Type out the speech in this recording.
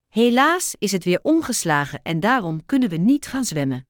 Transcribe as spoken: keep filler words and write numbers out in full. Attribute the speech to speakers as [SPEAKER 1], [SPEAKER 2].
[SPEAKER 1] Helaas is het weer omgeslagen en daarom kunnen we niet gaan zwemmen.